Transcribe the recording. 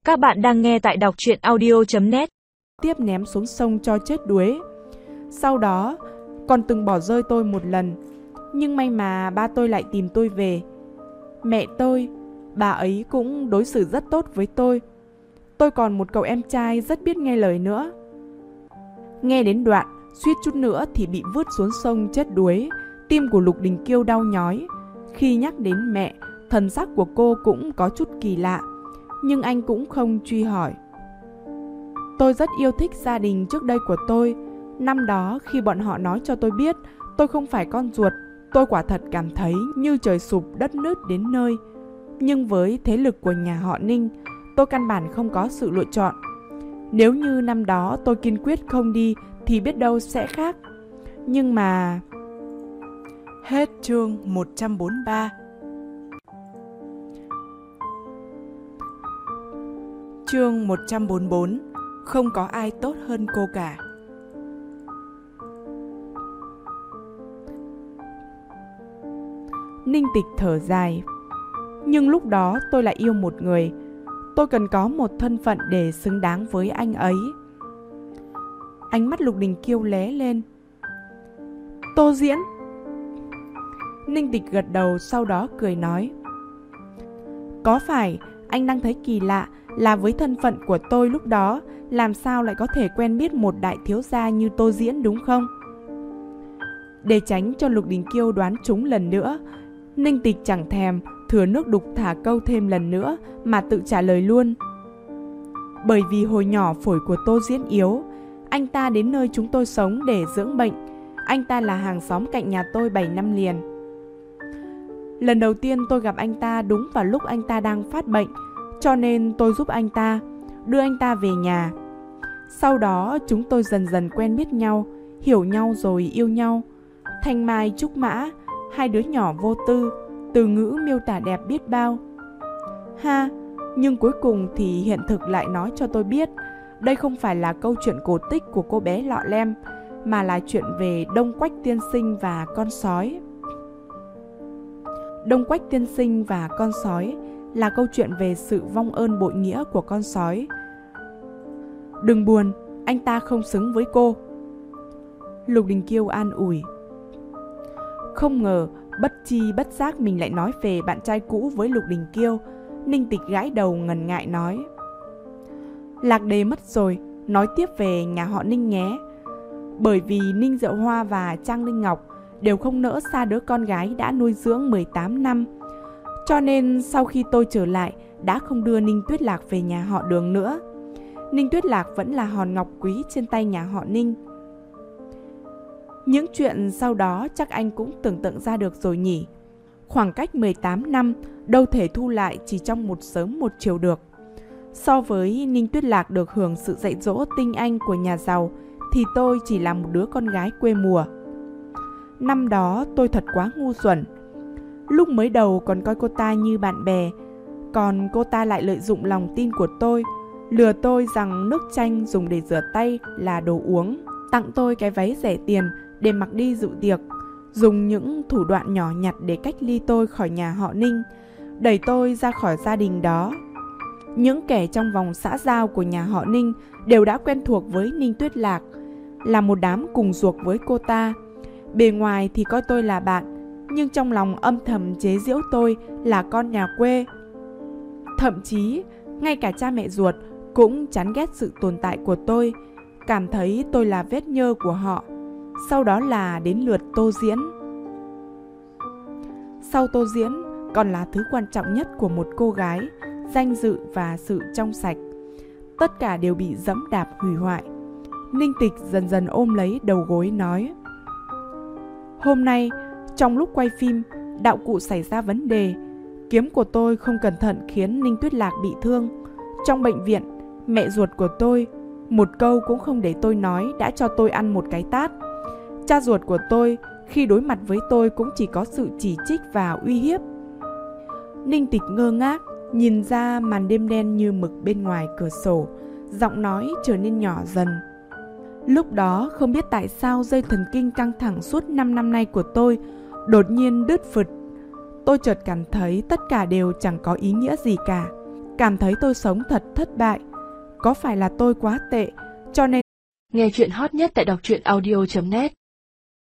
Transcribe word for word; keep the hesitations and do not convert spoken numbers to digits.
Các bạn đang nghe tại đọc truyện audio chấm net. Tiếp ném xuống sông cho chết đuối. Sau đó còn từng bỏ rơi tôi một lần, nhưng may mà ba tôi lại tìm tôi về. Mẹ tôi, bà ấy cũng đối xử rất tốt với tôi. Tôi còn một cậu em trai rất biết nghe lời nữa. Nghe đến đoạn suýt chút nữa thì bị vứt xuống sông chết đuối, tim của Lục Đình Kiêu đau nhói. Khi nhắc đến mẹ, thần sắc của cô cũng có chút kỳ lạ, nhưng anh cũng không truy hỏi. Tôi rất yêu thích gia đình trước đây của tôi. Năm đó khi bọn họ nói cho tôi biết tôi không phải con ruột, tôi quả thật cảm thấy như trời sụp đất nứt đến nơi. Nhưng với thế lực của nhà họ Ninh, tôi căn bản không có sự lựa chọn. Nếu như năm đó tôi kiên quyết không đi thì biết đâu sẽ khác. Nhưng mà... Hết chương một trăm bốn mươi ba. Chương một trăm bốn mươi bốn. Không có ai tốt hơn cô cả. Ninh Tịch thở dài. Nhưng lúc đó tôi lại yêu một người. Tôi cần có một thân phận để xứng đáng với anh ấy. Ánh mắt Lục Đình Kiêu lóe lên. Tô Diễn. Ninh Tịch gật đầu, sau đó cười nói. Có phải anh đang thấy kỳ lạ là với thân phận của tôi lúc đó, làm sao lại có thể quen biết một đại thiếu gia như Tô Diễn đúng không? Để tránh cho Lục Đình Kiêu đoán trúng lần nữa, Ninh Tịch chẳng thèm thừa nước đục thả câu thêm lần nữa mà tự trả lời luôn. Bởi vì hồi nhỏ phổi của Tô Diễn yếu, anh ta đến nơi chúng tôi sống để dưỡng bệnh. Anh ta là hàng xóm cạnh nhà tôi bảy năm liền. Lần đầu tiên tôi gặp anh ta đúng vào lúc anh ta đang phát bệnh, cho nên tôi giúp anh ta, đưa anh ta về nhà. Sau đó chúng tôi dần dần quen biết nhau, hiểu nhau rồi yêu nhau. Thanh mai trúc mã, hai đứa nhỏ vô tư, từ ngữ miêu tả đẹp biết bao. Ha, nhưng cuối cùng thì hiện thực lại nói cho tôi biết đây không phải là câu chuyện cổ tích của cô bé Lọ Lem, mà là chuyện về Đông Quách tiên sinh và con sói. Đông Quách tiên sinh và con sói là câu chuyện về sự vong ơn bội nghĩa của con sói. Đừng buồn, anh ta không xứng với cô. Lục Đình Kiêu an ủi. Không ngờ bất chi bất giác mình lại nói về bạn trai cũ với Lục Đình Kiêu. Ninh Tịch gãi đầu ngần ngại nói. Lạc đề mất rồi, nói tiếp về nhà họ Ninh nhé. Bởi vì Ninh Diệu Hoa và Trang Linh Ngọc đều không nỡ xa đứa con gái đã nuôi dưỡng mười tám năm. Cho nên sau khi tôi trở lại đã không đưa Ninh Tuyết Lạc về nhà họ Đường nữa. Ninh Tuyết Lạc vẫn là hòn ngọc quý trên tay nhà họ Ninh. Những chuyện sau đó chắc anh cũng tưởng tượng ra được rồi nhỉ. Khoảng cách mười tám năm đâu thể thu lại chỉ trong một sớm một chiều được. So với Ninh Tuyết Lạc được hưởng sự dạy dỗ tinh anh của nhà giàu, thì tôi chỉ là một đứa con gái quê mùa. Năm đó tôi thật quá ngu xuẩn. Lúc mới đầu còn coi cô ta như bạn bè, còn cô ta lại lợi dụng lòng tin của tôi, lừa tôi rằng nước chanh dùng để rửa tay là đồ uống, tặng tôi cái váy rẻ tiền để mặc đi dự tiệc, dùng những thủ đoạn nhỏ nhặt để cách ly tôi khỏi nhà họ Ninh, đẩy tôi ra khỏi gia đình đó. Những kẻ trong vòng xã giao của nhà họ Ninh đều đã quen thuộc với Ninh Tuyết Lạc, là một đám cùng ruột với cô ta. Bề ngoài thì coi tôi là bạn, nhưng trong lòng âm thầm chế giễu tôi là con nhà quê. Thậm chí, ngay cả cha mẹ ruột cũng chán ghét sự tồn tại của tôi, cảm thấy tôi là vết nhơ của họ. Sau đó là đến lượt Tô Diễn. Sau Tô Diễn còn là thứ quan trọng nhất của một cô gái, danh dự và sự trong sạch. Tất cả đều bị dẫm đạp hủy hoại. Ninh Tịch dần dần ôm lấy đầu gối nói. Hôm nay, trong lúc quay phim, đạo cụ xảy ra vấn đề. Kiếm của tôi không cẩn thận khiến Ninh Tuyết Lạc bị thương. Trong bệnh viện, mẹ ruột của tôi, một câu cũng không để tôi nói, đã cho tôi ăn một cái tát. Cha ruột của tôi, khi đối mặt với tôi cũng chỉ có sự chỉ trích và uy hiếp. Ninh Tịch ngơ ngác, nhìn ra màn đêm đen như mực bên ngoài cửa sổ, giọng nói trở nên nhỏ dần. Lúc đó không biết tại sao dây thần kinh căng thẳng suốt năm năm nay của tôi đột nhiên đứt phụt. Tôi chợt cảm thấy tất cả đều chẳng có ý nghĩa gì cả. cảm thấy tôi sống thật thất bại. Có phải là tôi quá tệ, cho nên... Nghe chuyện hot nhất tại đọc truyện audio chấm net